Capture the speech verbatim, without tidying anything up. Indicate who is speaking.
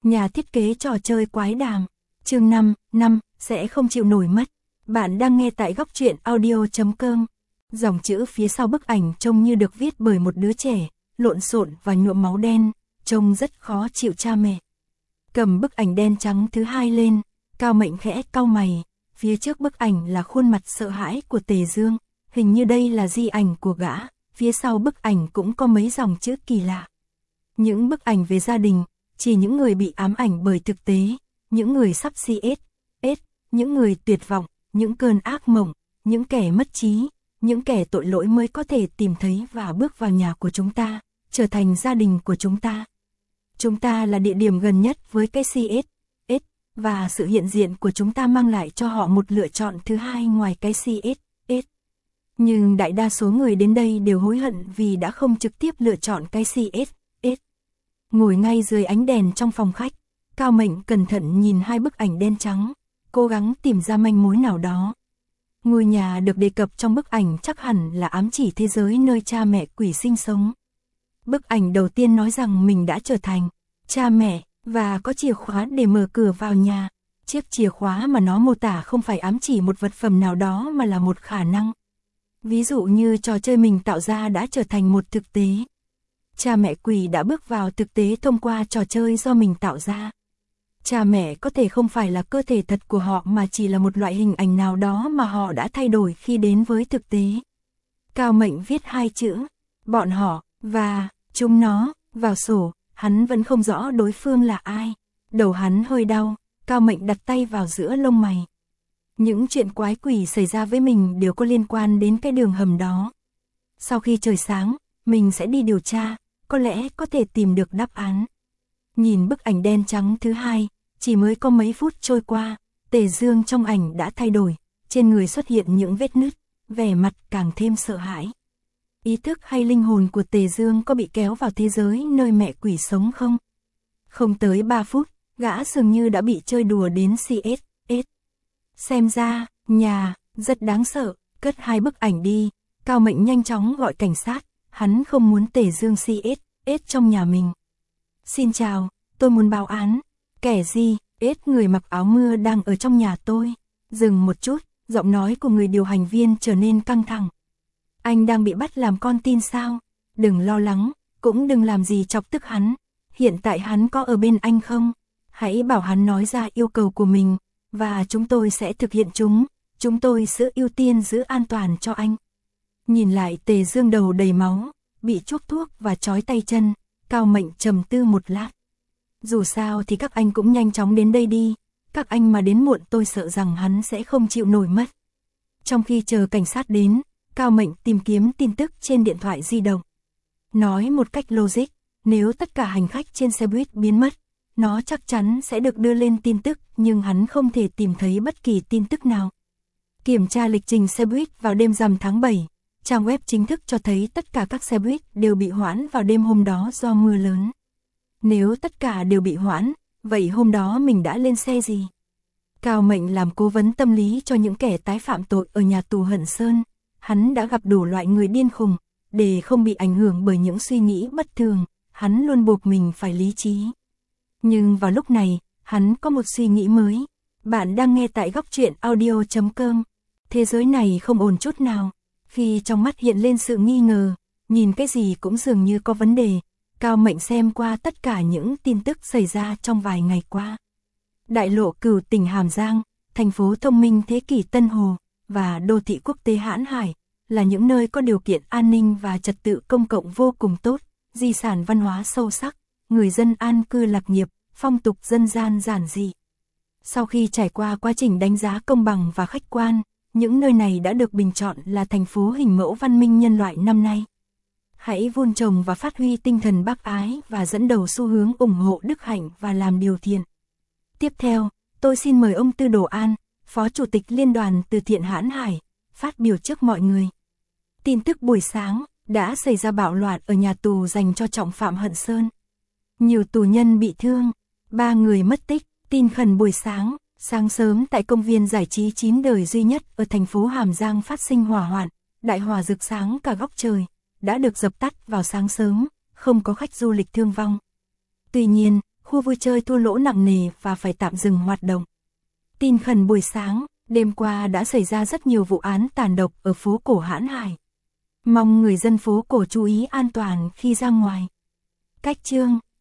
Speaker 1: Nhà thiết kế trò chơi quái đàm. Chương năm, năm, sẽ không chịu nổi mất. Bạn đang nghe tại góc truyện audio chấm com. Dòng chữ phía sau bức ảnh trông như được viết bởi một đứa trẻ, lộn xộn và nhuộm máu đen, trông rất khó chịu cha mẹ. Cầm bức ảnh đen trắng thứ hai lên, Cao Mệnh khẽ cau mày, phía trước bức ảnh là khuôn mặt sợ hãi của Tề Dương, hình như đây là di ảnh của gã, phía sau bức ảnh cũng có mấy dòng chữ kỳ lạ. Những bức ảnh về gia đình, chỉ những người bị ám ảnh bởi thực tế, những người sắp si ết, ết, những người tuyệt vọng, những cơn ác mộng, những kẻ mất trí, những kẻ tội lỗi mới có thể tìm thấy và bước vào nhà của chúng ta, trở thành gia đình của chúng ta. Chúng ta là địa điểm gần nhất với cái si ết, ết, và sự hiện diện của chúng ta mang lại cho họ một lựa chọn thứ hai ngoài cái si ết, ết. Nhưng đại đa số người đến đây đều hối hận vì đã không trực tiếp lựa chọn cái si ết, ết. Ngồi ngay dưới ánh đèn trong phòng khách, Cao Mệnh cẩn thận nhìn hai bức ảnh đen trắng, cố gắng tìm ra manh mối nào đó. Ngôi nhà được đề cập trong bức ảnh chắc hẳn là ám chỉ thế giới nơi cha mẹ quỷ sinh sống. Bức ảnh đầu tiên nói rằng mình đã trở thành cha mẹ và có chìa khóa để mở cửa vào nhà. Chiếc chìa khóa mà nó mô tả không phải ám chỉ một vật phẩm nào đó mà là một khả năng. Ví dụ như trò chơi mình tạo ra đã trở thành một thực tế. Cha mẹ quỷ đã bước vào thực tế thông qua trò chơi do mình tạo ra. Cha mẹ có thể không phải là cơ thể thật của họ mà chỉ là một loại hình ảnh nào đó mà họ đã thay đổi khi đến với thực tế. Cao Mệnh viết hai chữ, bọn họ, và, chúng nó, vào sổ, hắn vẫn không rõ đối phương là ai. Đầu hắn hơi đau, Cao Mệnh đặt tay vào giữa lông mày. Những chuyện quái quỷ xảy ra với mình đều có liên quan đến cái đường hầm đó. Sau khi trời sáng, mình sẽ đi điều tra, có lẽ có thể tìm được đáp án. Nhìn bức ảnh đen trắng thứ hai, chỉ mới có mấy phút trôi qua, Tề Dương trong ảnh đã thay đổi, trên người xuất hiện những vết nứt, vẻ mặt càng thêm sợ hãi. Ý thức hay linh hồn của Tề Dương có bị kéo vào thế giới nơi mẹ quỷ sống không? Không tới ba phút, gã dường như đã bị chơi đùa đến si ết, ết. Xem ra, nhà, rất đáng sợ, cất hai bức ảnh đi, Cao Mệnh nhanh chóng gọi cảnh sát, hắn không muốn Tề Dương si ết, ết trong nhà mình. Xin chào, tôi muốn báo án. Kẻ gì, ết người mặc áo mưa đang ở trong nhà tôi. Dừng một chút, giọng nói của người điều hành viên trở nên căng thẳng. Anh đang bị bắt làm con tin sao? Đừng lo lắng, cũng đừng làm gì chọc tức hắn. Hiện tại hắn có ở bên anh không? Hãy bảo hắn nói ra yêu cầu của mình, và chúng tôi sẽ thực hiện chúng. Chúng tôi sẽ ưu tiên giữ an toàn cho anh. Nhìn lại Tề Dương đầu đầy máu, bị chuốc thuốc và trói tay chân, Cao Mệnh trầm tư một lát. Dù sao thì các anh cũng nhanh chóng đến đây đi, các anh mà đến muộn tôi sợ rằng hắn sẽ không chịu nổi mất. Trong khi chờ cảnh sát đến, Cao Mệnh tìm kiếm tin tức trên điện thoại di động. Nói một cách logic, nếu tất cả hành khách trên xe buýt biến mất, nó chắc chắn sẽ được đưa lên tin tức, nhưng hắn không thể tìm thấy bất kỳ tin tức nào. Kiểm tra lịch trình xe buýt vào đêm rằm tháng bảy, trang web chính thức cho thấy tất cả các xe buýt đều bị hoãn vào đêm hôm đó do mưa lớn. Nếu tất cả đều bị hoãn, vậy hôm đó mình đã lên xe gì? Cao Mệnh làm cố vấn tâm lý cho những kẻ tái phạm tội ở nhà tù Hận Sơn. Hắn đã gặp đủ loại người điên khùng, để không bị ảnh hưởng bởi những suy nghĩ bất thường, hắn luôn buộc mình phải lý trí. Nhưng vào lúc này, hắn có một suy nghĩ mới. Bạn đang nghe tại góc truyện audio chấm com. Thế giới này không ổn chút nào. Khi trong mắt hiện lên sự nghi ngờ, nhìn cái gì cũng dường như có vấn đề, Cao Mệnh xem qua tất cả những tin tức xảy ra trong vài ngày qua. Đại lộ Cửu tỉnh Hàm Giang, thành phố thông minh thế kỷ Tân Hồ, và đô thị quốc tế Hãn Hải, là những nơi có điều kiện an ninh và trật tự công cộng vô cùng tốt, di sản văn hóa sâu sắc, người dân an cư lạc nghiệp, phong tục dân gian giản dị. Sau khi trải qua quá trình đánh giá công bằng và khách quan, những nơi này đã được bình chọn là thành phố hình mẫu văn minh nhân loại năm nay. Hãy vun trồng và phát huy tinh thần bác ái và dẫn đầu xu hướng ủng hộ đức hạnh và làm điều thiện. Tiếp theo, tôi xin mời ông Tư Đồ An, Phó Chủ tịch Liên đoàn Từ thiện Hãn Hải, phát biểu trước mọi người. Tin tức buổi sáng, đã xảy ra bạo loạn ở nhà tù dành cho trọng phạm Hận Sơn. Nhiều tù nhân bị thương, ba người mất tích. Tin khẩn buổi sáng, sáng sớm tại công viên giải trí chín đời duy nhất ở thành phố Hàm Giang phát sinh hỏa hoạn, đại hỏa rực sáng cả góc trời, đã được dập tắt vào sáng sớm, không có khách du lịch thương vong. Tuy nhiên, khu vui chơi thua lỗ nặng nề và phải tạm dừng hoạt động. Tin khẩn buổi sáng, đêm qua đã xảy ra rất nhiều vụ án tàn độc ở phố cổ Hãn Hải. Mong người dân phố cổ chú ý an toàn khi ra ngoài. Cách chương